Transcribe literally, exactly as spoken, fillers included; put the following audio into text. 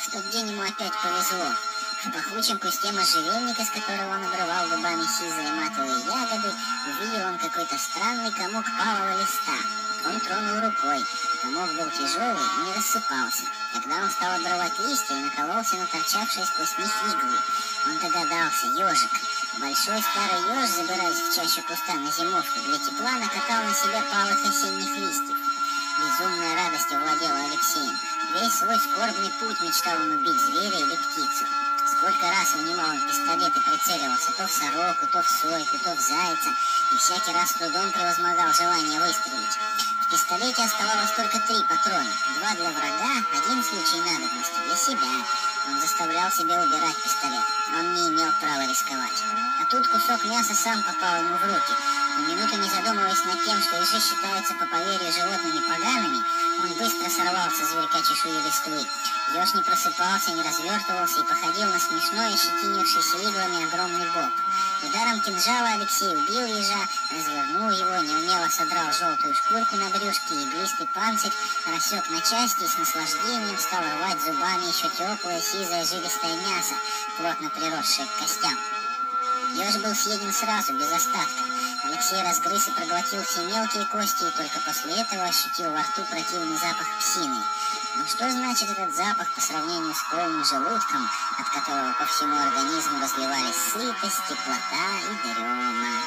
В тот день ему опять повезло. В пахучем кусте можжевельника, с которого он обрывал губами сизые матовые ягоды, увидел он какой-то странный комок палого листа. Он тронул рукой. Комок был тяжелый и не рассыпался. Тогда он стал обрывать листья и накололся на торчавшие сквозь них иглы. Он догадался, ежик. Большой старый еж, забираясь в чащу куста на зимовку для тепла, накатал на себя палых осенних листьев. Безумная радость овладела Алексеем. Весь свой скорбный путь мечтал он убить зверя или птицу. Сколько раз вынимал он пистолет и прицеливался то в сороку, то в сойку, то в зайца, и всякий раз с трудом превозмогал желание выстрелить. В пистолете оставалось только три патрона. Два для врага, один в случае надобности для себя. Он заставлял себя убирать пистолет. Он не имел права рисковать. А тут кусок мяса сам попал ему в руки. И минуту не задумываясь над тем, что ежи считаются по поверью животными погаными, он быстро сорвал со зверька чешую листвы. Еж не просыпался, не развертывался и походил на смешной, ощетинившийся иглами огромный боб. Ударом кинжала Алексей убил ежа, развернул его, неумело содрал желтую шкурку на брюшке, и иглистый панцирь рассек на части и с наслаждением стал рвать зубами еще теплое, сизое, жилистое мясо, плотно приросшее к костям. Еж был съеден сразу, без остатка. Алексей разгрыз и проглотил все мелкие кости, и только после этого ощутил во рту противный запах псины. Но что значит этот запах по сравнению с полным желудком, от которого по всему организму разливались сытость, теплота и дрема?